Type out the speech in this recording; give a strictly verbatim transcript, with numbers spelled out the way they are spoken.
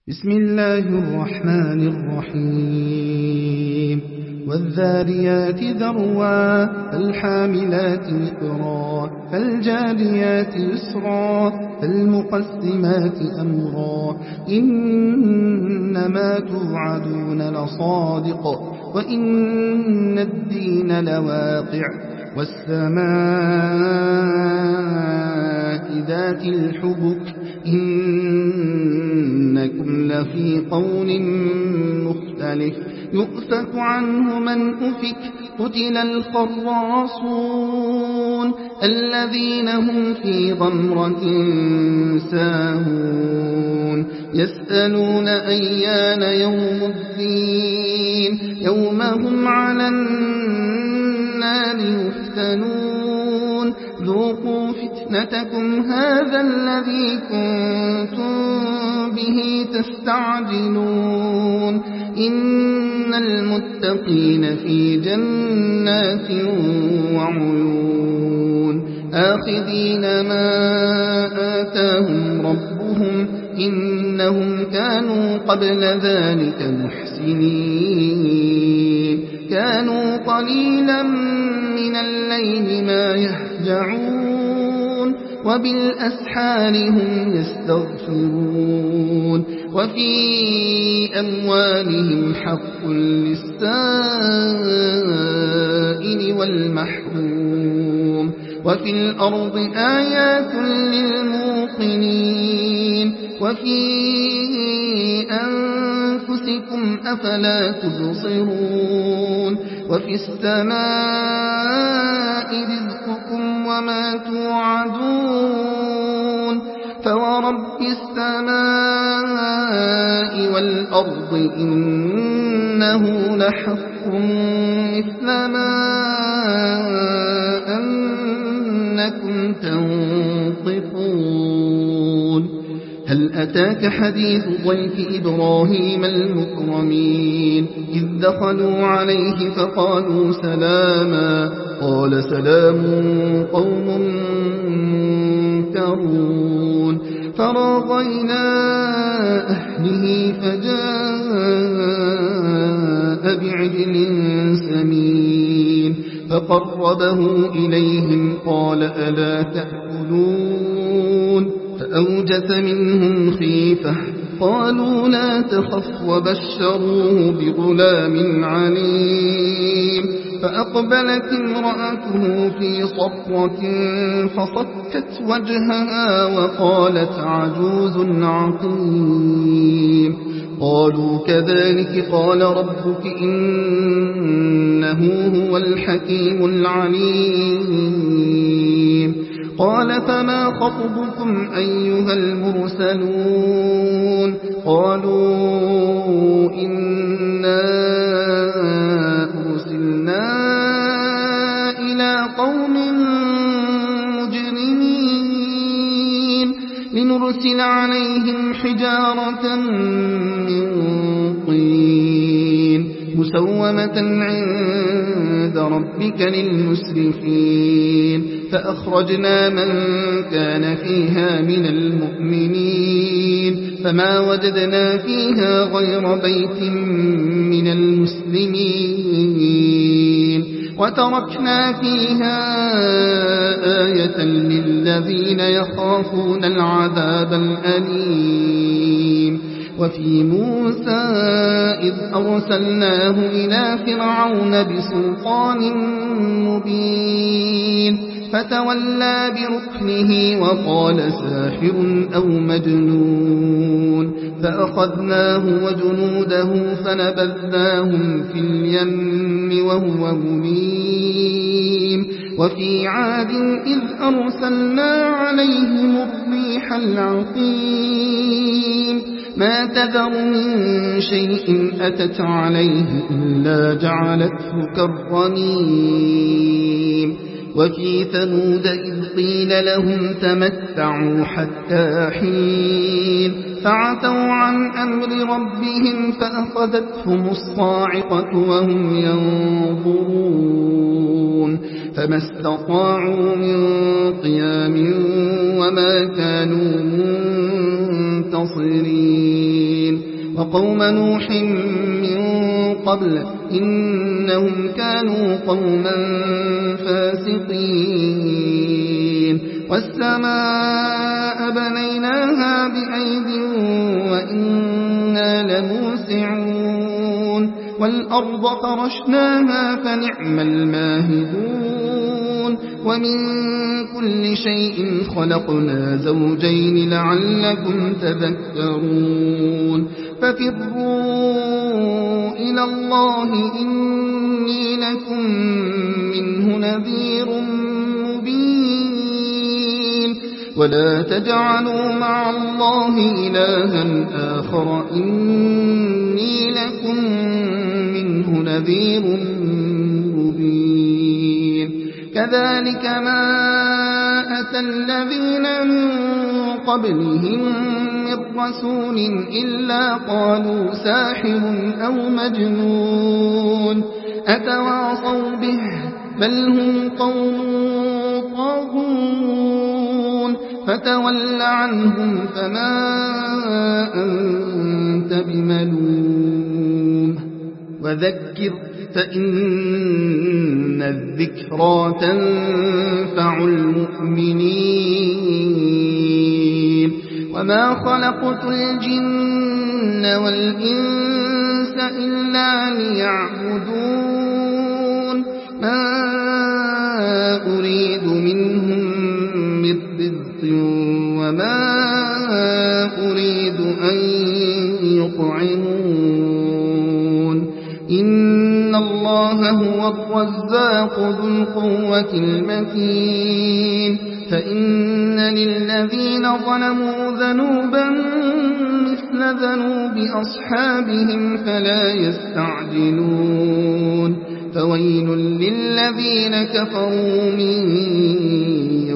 بسم الله الرحمن الرحيم والذاريات ذروا فالحاملات وقرا فالجاريات يسرا فالمقسمات أمرا إنما توعدون لصادق وإن الدين لواقع والسماء ذات الحبك إنكم لفي قول مختلف يؤفك عنه من أفك قتل الخراصون الذين هم في غمرة ساهون يسألون أيان يوم الدين يوم هم على النار يفتنون ذوقوا فتنتكم هذا الذي كنتم به تستعجلون إن المتقين في جنات وعيون آخذين ما آتاهم ربهم إنهم كانوا قبل ذلك محسنين كانوا قليلا من الليل ما يهجعون وبالأسحار هم يستغفرون وفي أموالهم حق للسائل والمحروم وفي الأرض آيات للموقنين وفي أنفسكم أفلا تبصرون وفي السماء رزقكم وما توعدون فورب السماء والأرض إنه لحق مثل ما أنكم تنطقون هل أتاك حديث ضيف إبراهيم المكرمين إذ دخلوا عليه فقالوا سلاما قال سلام قوم منكرون فراغ إلى أهله فجاء بعجل سمين فقربه إليهم قال ألا تأكلون فأوجس منهم خيفة قالوا لا تخف وبشروه بغلام عليم فأقبلت امرأته في صرة فصكت وجهها وقالت عجوز عقيم قالوا كذلك قال ربك إنه هو الحكيم العليم قال فما خطبكم أيها المرسلون قالوا إنا أرسلنا إلى قوم مجرمين لنرسل عليهم حجارة من طين مسومة عند ربك للمسرفين فأخرجنا من كان فيها من المؤمنين فما وجدنا فيها غير بيت من المسلمين وتركنا فيها آية للذين يخافون العذاب الأليم وفي موسى إذ أرسلناه إلى فرعون بسلطان مبين فتولى بركنه وقال ساحر أو مجنون فأخذناه وجنوده فنبذناهم في اليم وهو مليم وفي عاد إذ أرسلنا عليهم الريح العقيم ما تذر من شيء أتت عليه إلا جعلته كالرميم وفي ثمود إذ قيل لهم تمتعوا حتى حين فعتوا عن أمر ربهم فأخذتهم الصاعقة وهم ينظرون فما استطاعوا من قيام وما كانوا منتصرين وقوم نوح من قبل إنهم كانوا قوما فاسقين والسماء بنيناها بأيد وإنا لموسعون والأرض فرشناها فنعم الماهدون ومن كل شيء خلقنا زوجين لعلكم تذكرون ففروا إلى الله إني لكم منه نذير مبين ولا تجعلوا مع الله إلها آخر إني لكم منه نذير مبين كذلك ما أتى الذين من قبلهم من رسول إلا قالوا ساحر أو مجنون أتواصوا به بل هم قوم طاغون فتول عنهم فما أنت بملوم وذكر فإن الذكرى تنفع المؤمنين وما خلقت الجن والإنس إلا ليعبدون ما أريد منهم من رزق وما أريد أن يطعمون إن الله هو الرزاق ذو القوة المتين فإن للذين ظلموا ذنوبا مثل ذنوب أصحابهم فلا يستعجلون فويل للذين كفروا من